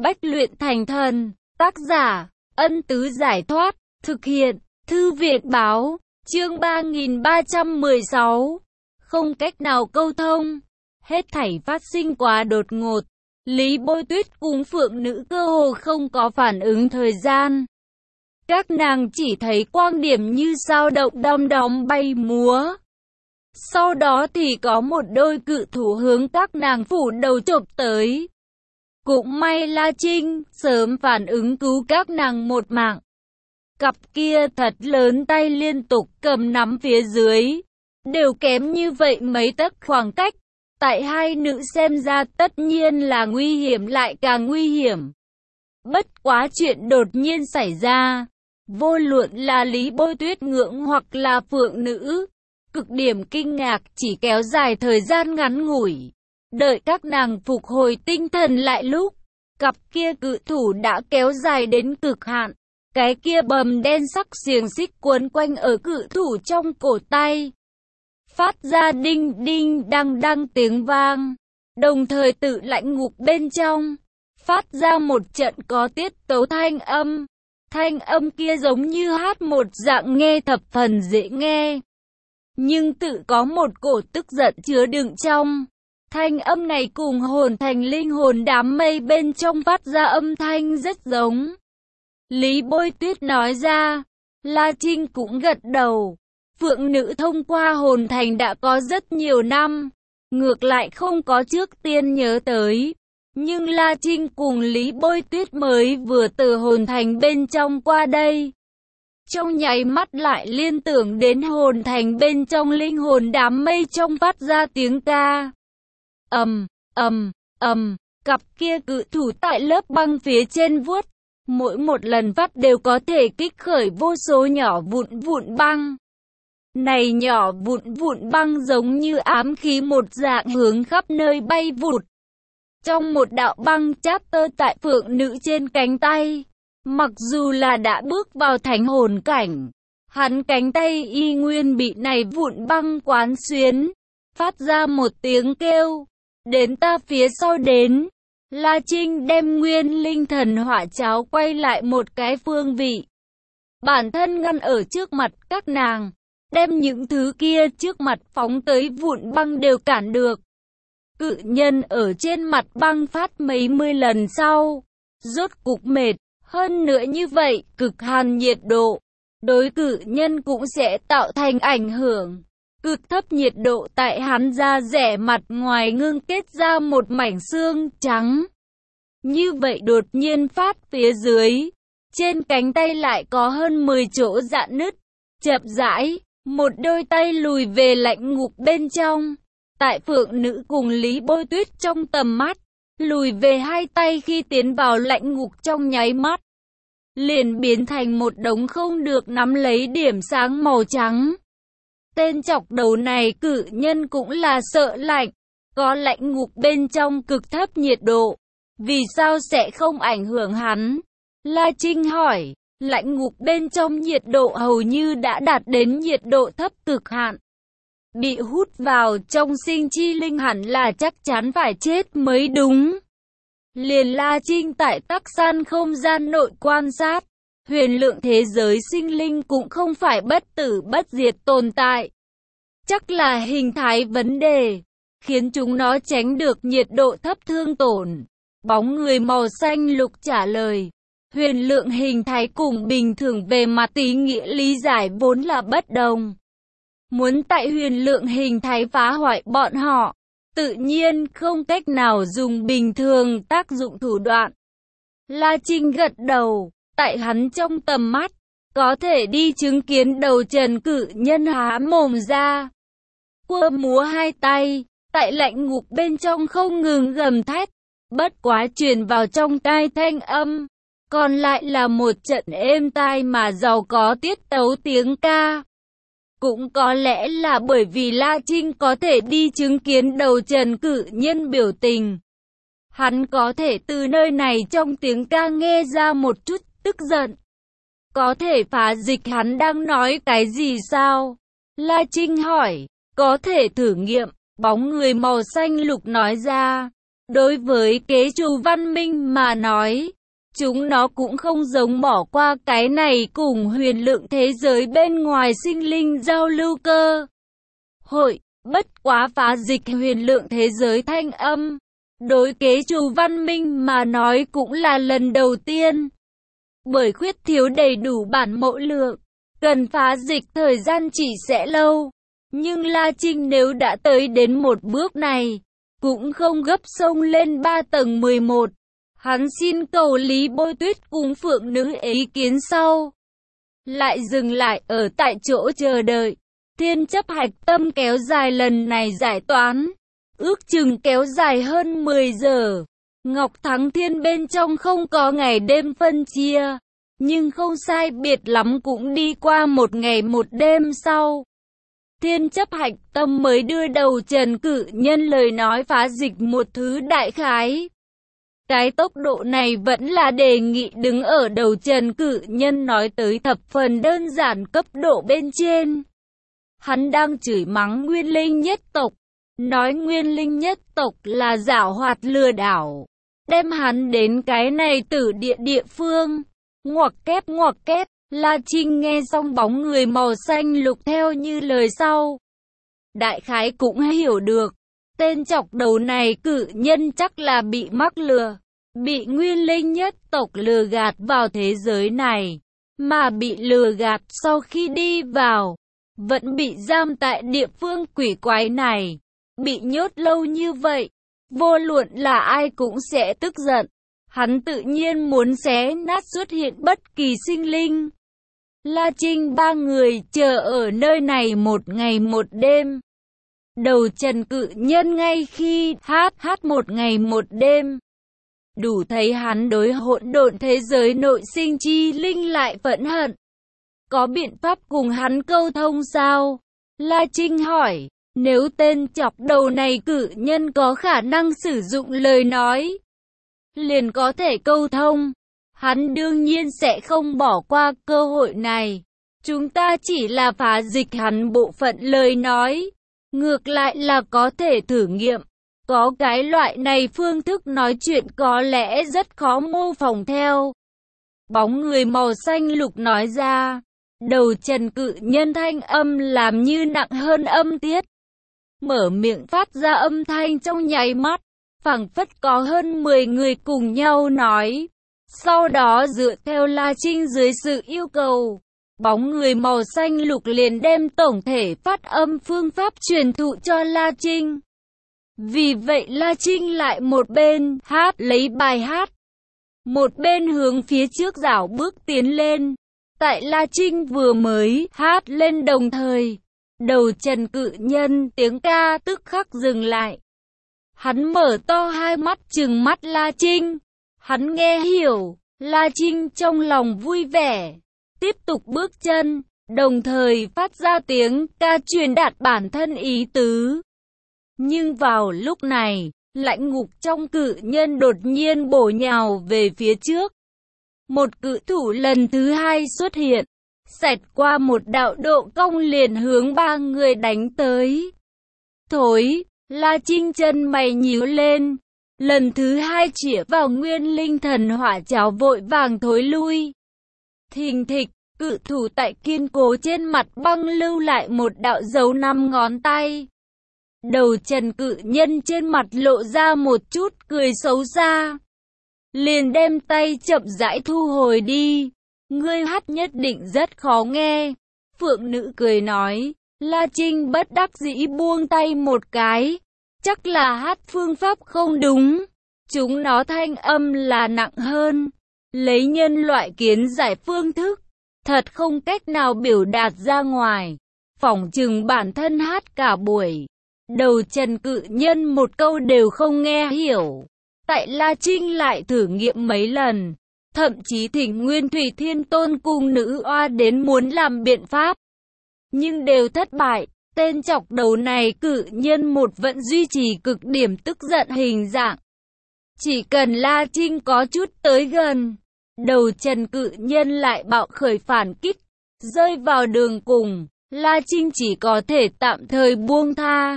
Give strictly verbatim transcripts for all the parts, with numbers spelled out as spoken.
Bách luyện thành thần. Tác giả, Ân Tứ Giải Thoát. Thực hiện, Thư viện Báo. Chương ba nghìn ba trăm mười sáu. Không cách nào câu thông. Hết thảy phát sinh quá đột ngột. Lý Bôi Tuyết cùng phượng nữ cơ hồ không có phản ứng thời gian. Các nàng chỉ thấy quang điểm như sao động đom đóm bay múa. Sau đó thì có một đôi cự thủ hướng các nàng phủ đầu chộp tới. Cũng may La Trinh sớm phản ứng cứu các nàng một mạng. Cặp kia thật lớn tay liên tục cầm nắm phía dưới. Đều kém như vậy mấy tấc khoảng cách. Tại hai nữ xem ra tất nhiên là nguy hiểm lại càng nguy hiểm. Bất quá chuyện đột nhiên xảy ra. Vô luận là Lý Bôi Tuyết ngưỡng hoặc là phượng nữ. Cực điểm kinh ngạc chỉ kéo dài thời gian ngắn ngủi. Đợi các nàng phục hồi tinh thần lại lúc. Cặp kia cự thủ đã kéo dài đến cực hạn. Cái kia bầm đen sắc xiềng xích quấn quanh ở cự thủ trong cổ tay. Phát ra đinh đinh đăng đăng tiếng vang. Đồng thời tự lãnh ngục bên trong. Phát ra một trận có tiết tấu thanh âm. Thanh âm kia giống như hát một dạng nghe thập phần dễ nghe. Nhưng tự có một cổ tức giận chứa đựng trong. Thanh âm này cùng hồn thành linh hồn đám mây bên trong phát ra âm thanh rất giống. Lý Bôi Tuyết nói ra. La Trinh cũng gật đầu. Phượng nữ thông qua hồn thành đã có rất nhiều năm. Ngược lại không có trước tiên nhớ tới. Nhưng La Trinh cùng Lý Bôi Tuyết mới vừa từ hồn thành bên trong qua đây. Trong nháy mắt lại liên tưởng đến hồn thành bên trong linh hồn đám mây trong phát ra tiếng ca. Ầm, ầm, ầm, cặp kia cự thủ tại lớp băng phía trên vuốt. Mỗi một lần phát đều có thể kích khởi vô số nhỏ vụn vụn băng. Này nhỏ vụn vụn băng giống như ám khí một dạng hướng khắp nơi bay vụt. Trong một đạo băng chát tơ tại phượng nữ trên cánh tay. Mặc dù là đã bước vào thánh hồn cảnh, hắn cánh tay y nguyên bị này vụn băng quán xuyến, phát ra một tiếng kêu. Đến ta phía sau đến, La Trinh đem nguyên linh thần hỏa cháo quay lại một cái phương vị. Bản thân ngăn ở trước mặt các nàng, đem những thứ kia trước mặt phóng tới vụn băng đều cản được. Cự nhân ở trên mặt băng phát mấy mươi lần sau, rốt cục mệt. Hơn nữa như vậy, cực hàn nhiệt độ, đối cự nhân cũng sẽ tạo thành ảnh hưởng. Cực thấp nhiệt độ tại hắn da rẻ mặt ngoài ngưng kết ra một mảnh xương trắng. Như vậy đột nhiên phát phía dưới, trên cánh tay lại có hơn mười chỗ rạn nứt. Chậm rãi, một đôi tay lùi về lãnh ngục bên trong. Tại phượng nữ cùng Lý Bôi Tuyết trong tầm mắt. Lùi về hai tay khi tiến vào lãnh ngục trong nháy mắt. Liền biến thành một đống không được nắm lấy điểm sáng màu trắng. Tên chọc đầu này cự nhân cũng là sợ lạnh. Có lãnh ngục bên trong cực thấp nhiệt độ. Vì sao sẽ không ảnh hưởng hắn? La Trinh hỏi. Lãnh ngục bên trong nhiệt độ hầu như đã đạt đến nhiệt độ thấp cực hạn. Bị hút vào trong sinh chi linh hẳn là chắc chắn phải chết mới đúng. Liền La Trinh tại tắc san không gian nội quan sát. Huyền lượng thế giới sinh linh cũng không phải bất tử bất diệt tồn tại. Chắc là hình thái vấn đề, khiến chúng nó tránh được nhiệt độ thấp thương tổn. Bóng người màu xanh lục trả lời. Huyền lượng hình thái cùng bình thường về mặt ý nghĩa lý giải vốn là bất đồng. Muốn tại huyền lượng hình thái phá hoại bọn họ, tự nhiên không cách nào dùng bình thường tác dụng thủ đoạn. La Trinh gật đầu, tại hắn trong tầm mắt, có thể đi chứng kiến đầu trần cự nhân há mồm ra. Quơ múa hai tay, tại lãnh ngục bên trong không ngừng gầm thét, bất quá truyền vào trong tai thanh âm. Còn lại là một trận êm tai mà giàu có tiết tấu tiếng ca. Cũng có lẽ là bởi vì La Trinh có thể đi chứng kiến đầu trần cự nhân biểu tình. Hắn có thể từ nơi này trong tiếng ca nghe ra một chút tức giận. Có thể phá dịch hắn đang nói cái gì sao? La Trinh hỏi. Có thể thử nghiệm, bóng người màu xanh lục nói ra. Đối với kế trù văn minh mà nói, chúng nó cũng không giống bỏ qua cái này cùng huyền lượng thế giới bên ngoài sinh linh giao lưu cơ hội, bất quá phá dịch huyền lượng thế giới thanh âm. Đối kế trù văn minh mà nói cũng là lần đầu tiên. Bởi khuyết thiếu đầy đủ bản mẫu lượng, cần phá dịch thời gian chỉ sẽ lâu. Nhưng La Trinh nếu đã tới đến một bước này, cũng không gấp xông lên ba tầng mười một. Hắn xin cầu Lý Bôi Tuyết cùng phượng nữ ý kiến sau. Lại dừng lại ở tại chỗ chờ đợi. Thiên chấp hạch tâm kéo dài lần này giải toán. Ước chừng kéo dài hơn mười giờ. Ngọc Thắng Thiên bên trong không có ngày đêm phân chia. Nhưng không sai biệt lắm cũng đi qua một ngày một đêm sau. Thiên chấp hạch tâm mới đưa đầu Trần Cự Nhân lời nói phá dịch một thứ đại khái. Cái tốc độ này vẫn là đề nghị đứng ở đầu Trần Cự Nhân nói tới thập phần đơn giản cấp độ bên trên. Hắn đang chửi mắng Nguyên Linh nhất tộc, nói Nguyên Linh nhất tộc là giảo hoạt lừa đảo, đem hắn đến cái này tử địa địa phương. Ngoặc kép ngoặc kép, La Trinh nghe xong bóng người màu xanh lục theo như lời sau. Đại khái cũng hiểu được, tên chọc đầu này Cự Nhân chắc là bị mắc lừa, bị Nguyên Linh nhất tộc lừa gạt vào thế giới này, mà bị lừa gạt sau khi đi vào, vẫn bị giam tại địa phương quỷ quái này, bị nhốt lâu như vậy, vô luận là ai cũng sẽ tức giận. Hắn tự nhiên muốn xé nát xuất hiện bất kỳ sinh linh. La Trinh ba người chờ ở nơi này một ngày một đêm. Đầu Trần Cự Nhân ngay khi hát hát một ngày một đêm. Đủ thấy hắn đối hỗn độn thế giới nội sinh chi linh lại phẫn hận. Có biện pháp cùng hắn câu thông sao? La Trinh hỏi, nếu tên chọc đầu này Cự Nhân có khả năng sử dụng lời nói, liền có thể câu thông. Hắn đương nhiên sẽ không bỏ qua cơ hội này. Chúng ta chỉ là phá dịch hắn bộ phận lời nói. Ngược lại là có thể thử nghiệm. Có cái loại này phương thức nói chuyện có lẽ rất khó mô phỏng theo. Bóng người màu xanh lục nói ra. Đầu Trần Cự Nhân thanh âm làm như nặng hơn âm tiết. Mở miệng phát ra âm thanh trong nháy mắt. Phảng phất có hơn mười người cùng nhau nói. Sau đó dựa theo La Trinh dưới sự yêu cầu, bóng người màu xanh lục liền đem tổng thể phát âm phương pháp truyền thụ cho La Trinh. Vì vậy La Trinh lại một bên hát lấy bài hát, một bên hướng phía trước dạo bước tiến lên. Tại La Trinh vừa mới hát lên đồng thời, đầu Trần Cự Nhân tiếng ca tức khắc dừng lại. Hắn mở to hai mắt trừng mắt La Trinh. Hắn nghe hiểu, La Trinh trong lòng vui vẻ, tiếp tục bước chân, đồng thời phát ra tiếng ca truyền đạt bản thân ý tứ. Nhưng vào lúc này, lãnh ngục trong Cự Nhân đột nhiên bổ nhào về phía trước. Một cự thủ lần thứ hai xuất hiện, xẹt qua một đạo độ cong liền hướng ba người đánh tới. Thối, La Trinh chân mày nhíu lên. Lần thứ hai chĩa vào Nguyên Linh thần hỏa cháo vội vàng thối lui. Thình thịch, cự thủ tại kiên cố trên mặt băng lưu lại một đạo dấu năm ngón tay. Đầu Trần Cự Nhân trên mặt lộ ra một chút cười xấu xa. Liền đem tay chậm rãi thu hồi đi. Ngươi hát nhất định rất khó nghe. Phượng nữ cười nói. La Trinh bất đắc dĩ buông tay một cái. Chắc là hát phương pháp không đúng. Chúng nó thanh âm là nặng hơn. Lấy nhân loại kiến giải phương thức. Thật không cách nào biểu đạt ra ngoài. Phỏng chừng bản thân hát cả buổi. Đầu Trần Cự Nhân một câu đều không nghe hiểu. Tại La Trinh lại thử nghiệm mấy lần. Thậm chí thỉnh Nguyên Thủy Thiên Tôn cùng nữ oa đến muốn làm biện pháp. Nhưng đều thất bại. Tên chọc đầu này Cự Nhân một vẫn duy trì cực điểm tức giận hình dạng. Chỉ cần La Trinh có chút tới gần, đầu Trần Cự Nhân lại bạo khởi phản kích, rơi vào đường cùng. La Trinh chỉ có thể tạm thời buông tha.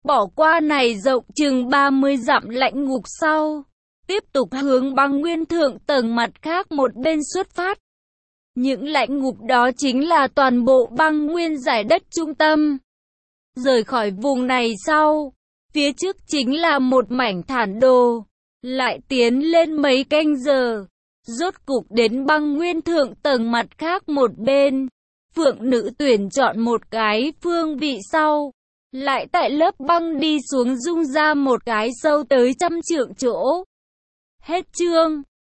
bỏ qua này rộng chừng ba mươi dặm lãnh ngục sau, tiếp tục hướng băng nguyên thượng tầng mặt khác một bên xuất phát. Những lãnh ngục đó chính là toàn bộ băng nguyên giải đất trung tâm. Rời khỏi vùng này sau, phía trước chính là một mảnh thản đồ, lại tiến lên mấy canh giờ, rốt cục đến băng nguyên thượng tầng mặt khác một bên. Phượng nữ tuyển chọn một cái phương vị sau, lại tại lớp băng đi xuống dung ra một cái sâu tới trăm trượng chỗ. Hết chương.